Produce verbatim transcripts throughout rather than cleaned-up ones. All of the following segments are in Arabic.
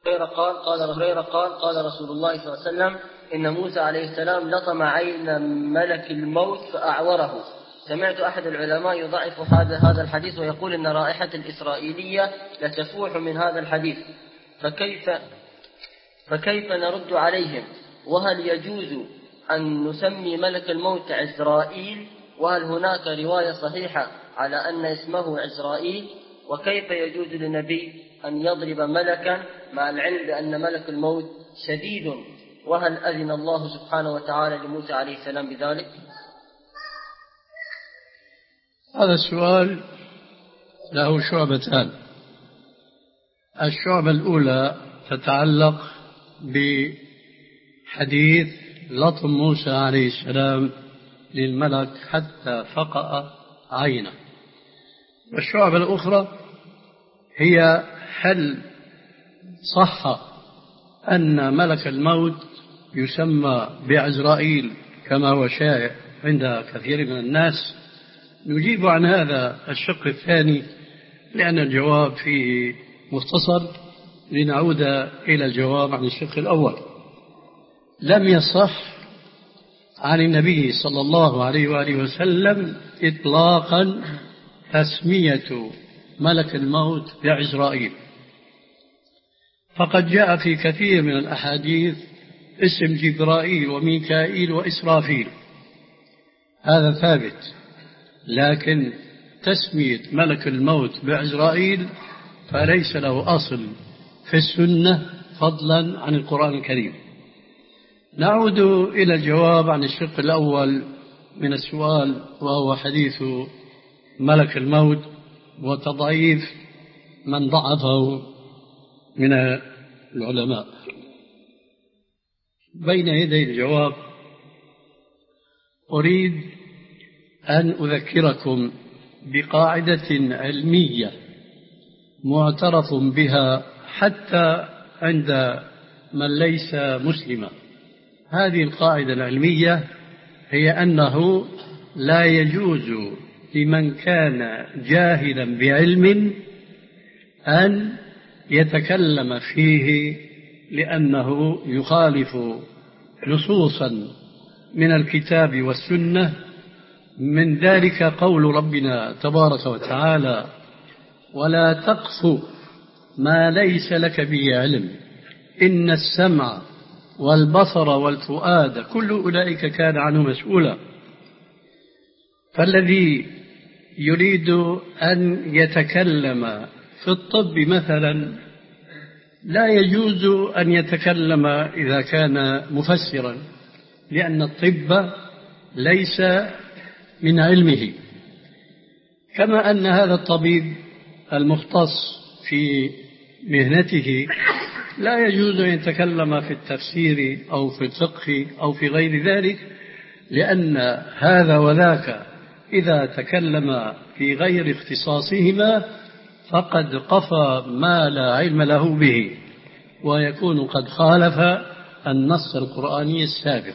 هريرة قال قال هريرة قال قال رسول الله صلى الله عليه وسلم إن موسى عليه السلام لطم عين ملك الموت فأعوره. سمعت أحد العلماء يضعف هذا هذا الحديث ويقول إن رائحة الإسرائيلية لتفوح من هذا الحديث، فكيف فكيف نرد عليهم؟ وهل يجوز أن نسمي ملك الموت عزرائيل؟ وهل هناك رواية صحيحة على أن اسمه عزرائيل؟ وكيف يجوز للنبي أن يضرب ملكا مع العلم بأن ملك الموت شديد؟ وهل أذن الله سبحانه وتعالى لموسى عليه السلام بذلك؟ هذا السؤال له شعبتان. الشعبة الأولى تتعلق بحديث لطم موسى عليه السلام للملك حتى فقأ عينه، والشعبة الأخرى هي هل صح أن ملك الموت يسمى بعزرائيل كما هو شائع عند كثير من الناس؟ نجيب عن هذا الشق الثاني لأن الجواب فيه مختصر، لنعود إلى الجواب عن الشق الأول. لم يصح عن النبي صلى الله عليه وآله وسلم إطلاقا تسمية ملك الموت بعزرائيل، فقد جاء في كثير من الأحاديث اسم جبرائيل وميكائيل وإسرافيل، هذا ثابت، لكن تسمية ملك الموت بعزرائيل فليس له أصل في السنة فضلا عن القرآن الكريم. نعود إلى الجواب عن الشق الأول من السؤال، وهو حديث ملك الموت وتضعيف من ضعفه من العلماء. بين يدي الجواب أريد أن أذكركم بقاعدة علمية معترف بها حتى عند من ليس مسلما. هذه القاعدة العلمية هي أنه لا يجوز لمن كان جاهلا بعلم أن يتكلم فيه لأنه يخالف نصوصا من الكتاب والسنة، من ذلك قول ربنا تبارك وتعالى: ولا تقف ما ليس لك به علم إن السمع والبصر والفؤاد كل أولئك كان عنه مسؤولا. فالذي يريد أن يتكلم في الطب مثلا لا يجوز أن يتكلم إذا كان مفسرا، لأن الطب ليس من علمه، كما أن هذا الطبيب المختص في مهنته لا يجوز أن يتكلم في التفسير أو في الفقه أو في غير ذلك، لأن هذا وذاك إذا تكلم في غير اختصاصهما فقد قفى ما لا علم له به، ويكون قد خالف النص القرآني السابق.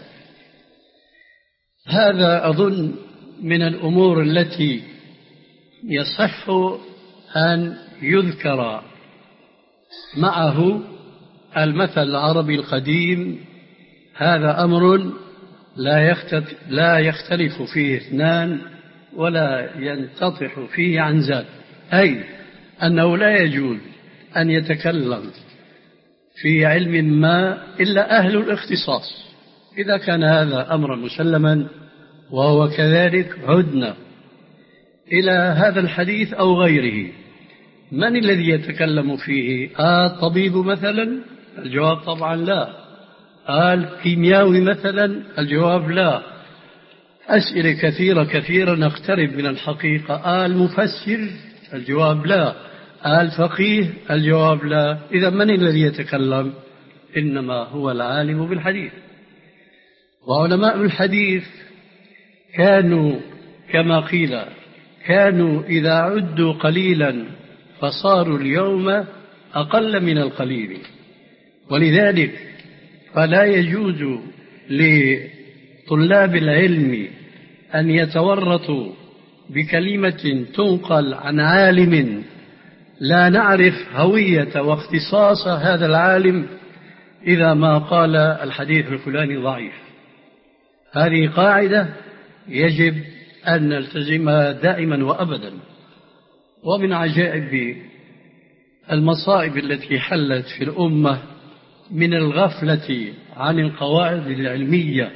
هذا أظن من الأمور التي يصح أن يذكر معه المثل العربي القديم: هذا أمر لا يختلف فيه اثنان ولا ينتطح فيه عنزان، أي أنه لا يجوز أن يتكلم في علم ما إلا أهل الاختصاص. إذا كان هذا أمرا مسلما وهو كذلك، عدنا إلى هذا الحديث أو غيره. من الذي يتكلم فيه؟ آه طبيب مثلا؟ الجواب طبعا لا. آه كيمياوي مثلا؟ الجواب لا. أسئلة كثيرة كثيرة نقترب من الحقيقة. آه المفسر؟ الجواب لا. آه الفقيه؟ الجواب لا. إذا من الذي يتكلم؟ إنما هو العالم بالحديث. وعلماء الحديث كانوا كما قيل كانوا إذا عدوا قليلا فصاروا اليوم أقل من القليل، ولذلك فلا يجوز لطلاب العلم أن يتورطوا بكلمة تنقل عن عالم لا نعرف هوية واختصاص هذا العالم إذا ما قال الحديث الفلاني ضعيف. هذه قاعدة يجب أن نلتزمها دائما وأبدا. ومن عجائب المصائب التي حلت في الأمة من الغفلة عن القواعد العلمية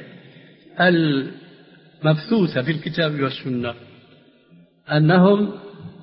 المبثوثة في الكتاب والسنة أنهم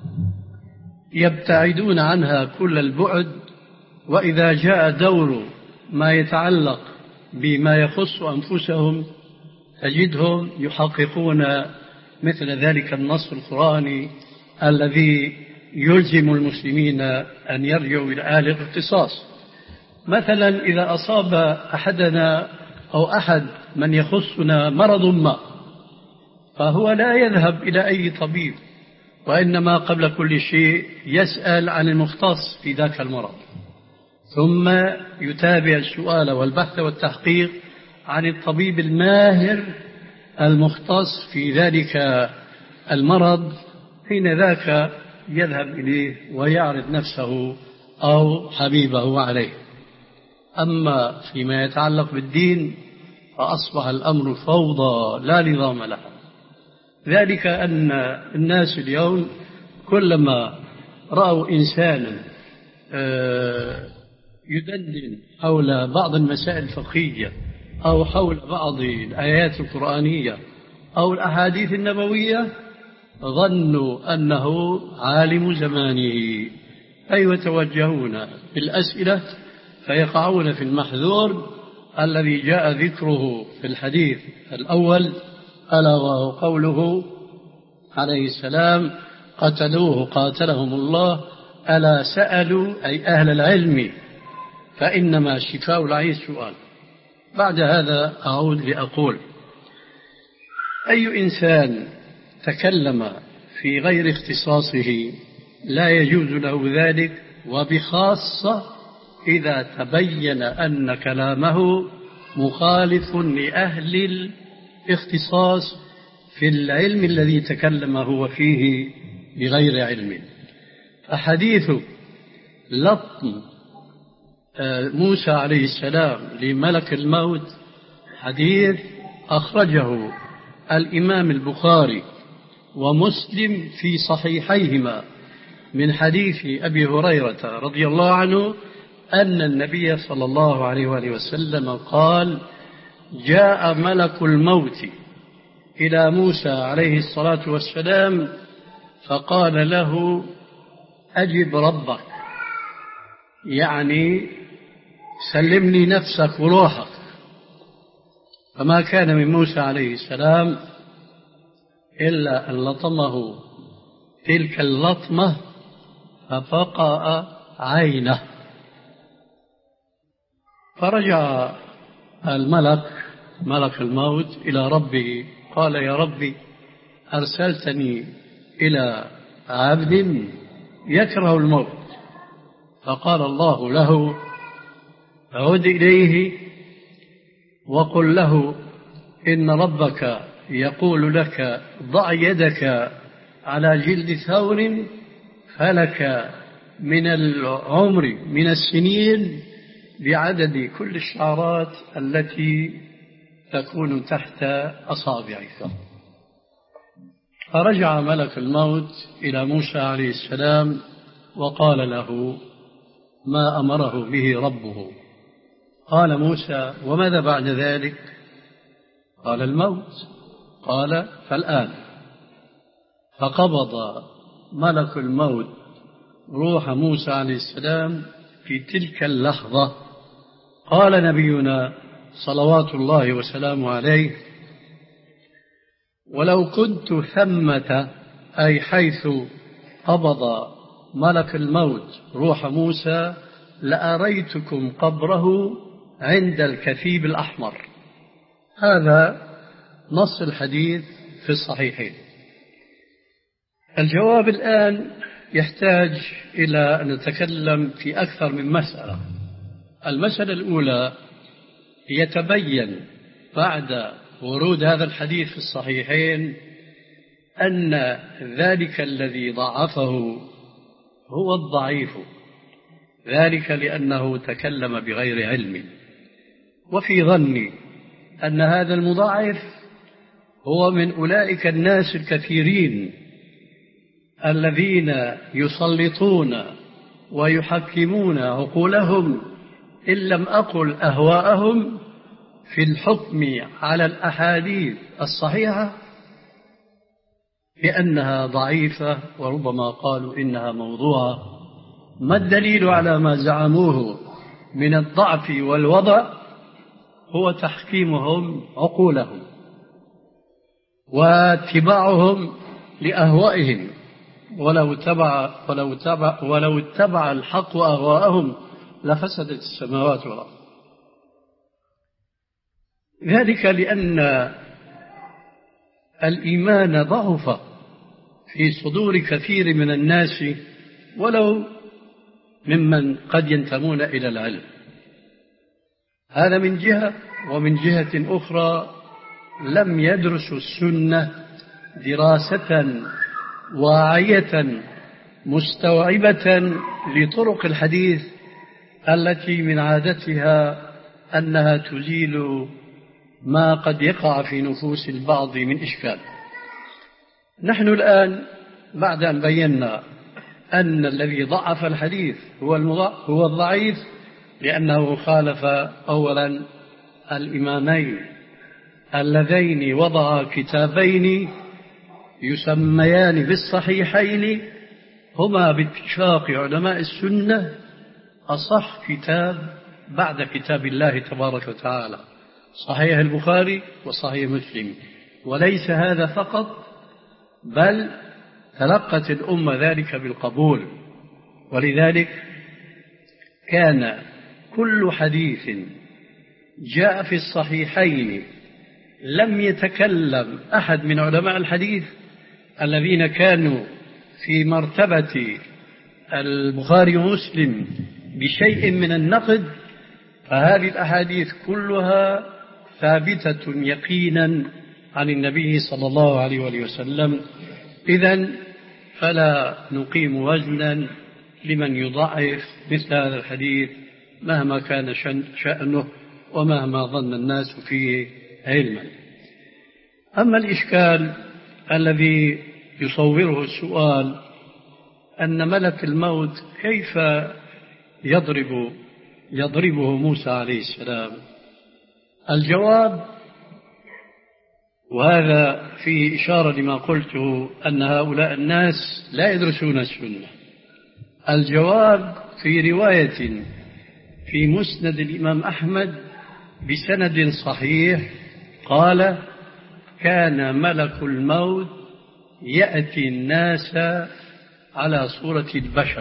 يبتعدون عنها كل البعد، وإذا جاء دور ما يتعلق بما يخص أنفسهم تجدهم يحققون مثل ذلك النص القرآني الذي يلزم المسلمين أن يرجعوا إلى آل الاختصاص. مثلا إذا أصاب أحدنا أو أحد من يخصنا مرض ما، فهو لا يذهب إلى أي طبيب، وإنما قبل كل شيء يسأل عن المختص في ذاك المرض، ثم يتابع السؤال والبحث والتحقيق عن الطبيب الماهر المختص في ذلك المرض، حين ذاك يذهب إليه ويعرض نفسه أو حبيبه عليه. أما فيما يتعلق بالدين فأصبح الأمر فوضى لا نظام له. ذلك أن الناس اليوم كلما رأوا إنسانا يدندن حول بعض المسائل الفقهية أو حول بعض الآيات القرآنية أو الأحاديث النبوية ظنوا أنه عالم زمانه، أي يتوجهون بالأسئلة فيقعون في المحذور الذي جاء ذكره في الحديث الأول، ألا وهو قوله عليه السلام: قتلوه قاتلهم الله، ألا سألوا أي أهل العلم فإنما شفاء العي السؤال. بعد هذا أعود لأقول: أي إنسان تكلم في غير اختصاصه لا يجوز له ذلك، وبخاصة إذا تبين أن كلامه مخالف لأهل الاختصاص في العلم الذي تكلم هو فيه بغير علم. أحاديث لطم موسى عليه السلام لملك الموت حديث أخرجه الإمام البخاري ومسلم في صحيحيهما من حديث أبي هريرة رضي الله عنه أن النبي صلى الله عليه وآله وسلم قال: جاء ملك الموت إلى موسى عليه الصلاة والسلام فقال له: أجب ربك، يعني سلمني نفسك وروحك. فما كان من موسى عليه السلام إلا أن لطمه تلك اللطمة ففقأ عينه. فرجع الملك ملك الموت إلى ربه قال: يا ربي، أرسلتني إلى عبد يكره الموت. فقال الله له: عد إليه وقل له إن ربك يقول لك: ضع يدك على جلد ثور فلك من العمر من السنين بعدد كل الشعرات التي تكون تحت أصابعك. فرجع ملك الموت إلى موسى عليه السلام وقال له ما أمره به ربه. قال موسى: وماذا بعد ذلك؟ قال: الموت. قال: فالآن. فقبض ملك الموت روح موسى عليه السلام في تلك اللحظة. قال نبينا صلوات الله وسلامه عليه: ولو كنت ثمة، أي حيث قبض ملك الموت روح موسى، لأريتكم قبره عند الكثيب الأحمر. هذا نص الحديث في الصحيحين. الجواب الآن يحتاج إلى أن نتكلم في أكثر من مسألة. المسألة الأولى: يتبين بعد ورود هذا الحديث في الصحيحين أن ذلك الذي ضعفه هو الضعيف، ذلك لأنه تكلم بغير علم. وفي ظني أن هذا المضاعف هو من أولئك الناس الكثيرين الذين يسلطون ويحكمون عقولهم إن لم أقل أهواءهم في الحكم على الأحاديث الصحيحة بأنها ضعيفة، وربما قالوا إنها موضوعة. ما الدليل على ما زعموه من الضعف والوضع؟ هو تحكيمهم عقولهم واتباعهم لأهوائهم، ولو تبع ولو تبع ولو اتبع الحق أهواءهم لفسدت السماوات والأرض. ذلك لأن الإيمان ضعف في صدور كثير من الناس ولو ممن قد ينتمون إلى العلم. هذا من جهة، ومن جهة أخرى لم يدرسوا السنة دراسة واعية مستوعبة لطرق الحديث التي من عادتها أنها تزيل ما قد يقع في نفوس البعض من إشكال. نحن الآن بعد أن بينا أن الذي ضعف الحديث هو هو الضعيف لأنه خالف أولا الإمامين اللذين وضعا كتابين يسميان بالصحيحين، هما باتفاق علماء السنة أصح كتاب بعد كتاب الله تبارك وتعالى، صحيح البخاري وصحيح مسلم. وليس هذا فقط، بل تلقت الأمة ذلك بالقبول. ولذلك كان كل حديث جاء في الصحيحين لم يتكلم أحد من علماء الحديث الذين كانوا في مرتبة البخاري ومسلم بشيء من النقد، فهذه الأحاديث كلها ثابتة يقينا عن النبي صلى الله عليه وآله وسلم. إذن فلا نقيم وزنا لمن يضعف مثل هذا الحديث مهما كان شأنه ومهما ظن الناس فيه علما. أما الإشكال الذي يصوره السؤال أن ملك الموت كيف يضرب يضربه موسى عليه السلام، الجواب، وهذا فيه إشارة لما قلته أن هؤلاء الناس لا يدرسون السنة. الجواب في رواية في مسند الإمام أحمد بسند صحيح قال: كان ملك الموت يأتي الناس على صورة البشر.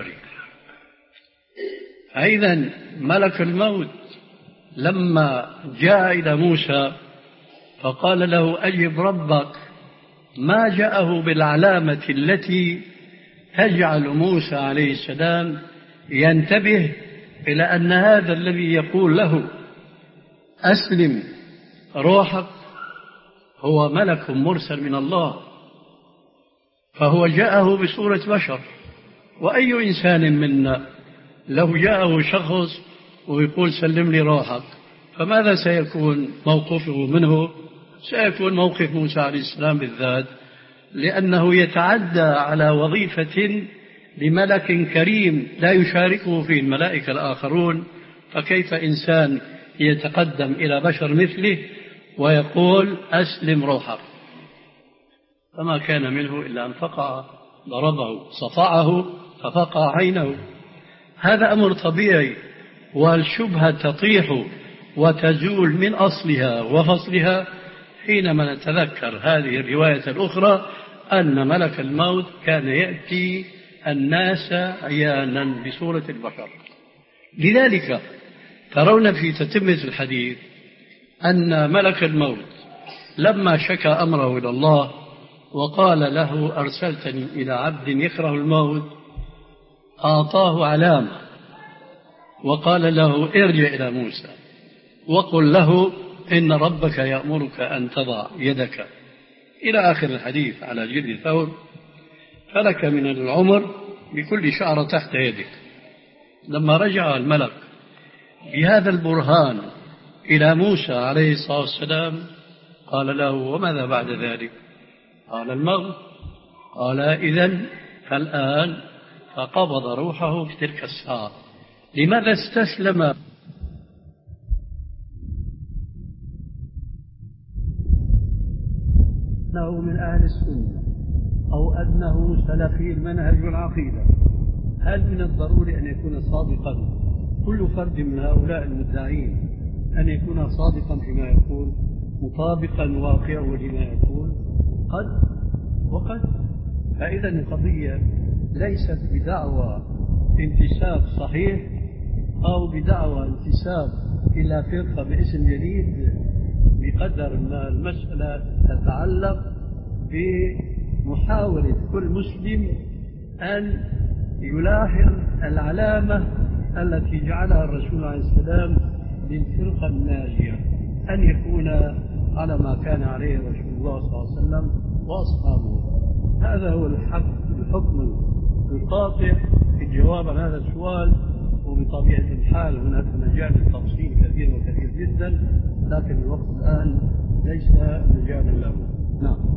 أيضا ملك الموت لما جاء إلى موسى فقال له: أجب ربك، ما جاءه بالعلامة التي تجعل موسى عليه السلام ينتبه إلى أن هذا الذي يقول له أسلم روحك هو ملك مرسل من الله، فهو جاءه بصورة بشر. وأي إنسان منا لو جاءه شخص ويقول سلم لي روحك فماذا سيكون موقفه منه؟ سيكون موقف موسى عليه السلام بالذات، لأنه يتعدى على وظيفة لملك كريم لا يشاركه فيه الملائكة الآخرون، فكيف إنسان يتقدم إلى بشر مثله ويقول أسلم روحك؟ فما كان منه إلا أن فقع ضربه صفعه ففقع عينه. هذا أمر طبيعي، والشبهة تطيح وتزول من أصلها وفصلها حينما نتذكر هذه الرواية الأخرى أن ملك الموت كان يأتي الناس عيانا بصورة البشر. لذلك ترون في تتمة الحديث أن ملك الموت لما شكى أمره إلى الله وقال له أرسلتني إلى عبد يكره الموت، أعطاه علامة وقال له ارجع إلى موسى وقل له إن ربك يأمرك أن تضع يدك إلى آخر الحديث على جلد ثور، فلك من العمر بكل شعرة تحت يدك. لما رجع الملك بهذا البرهان إلى موسى عليه الصلاة والسلام قال له: وماذا بعد ذلك؟ قال: الموت. قال: إذن فالآن فقبض روحه في تلك الساعة. لماذا استسلم؟ أنه من أهل السنة أو أنه سلفي المنهج والعقيدة، هل من الضروري أن يكون صادقا كل فرد من هؤلاء المدعين أن يكون صادقا فيما يقول مطابقا واقعه لما يقول؟ قد وقد. فإذا القضية ليست بدعوى انتساب صحيح أو بدعوى انتساب إلى فرقة باسم جديد، بقدر ما المسألة تتعلق بمحاولة كل مسلم أن يلاحظ العلامة التي جعلها الرسول عليه السلام للفرقة الناجية، أن يكون على ما كان عليه رسول الله صلى الله عليه وسلم وأصحابه. هذا هو الحق الحكم القاطع في الجواب عن هذا السؤال. وبطبيعة الحال هناك مجال للتفصيل كثير وكثير جدا، لكن الوقت الآن ليس مجالا له. نعم.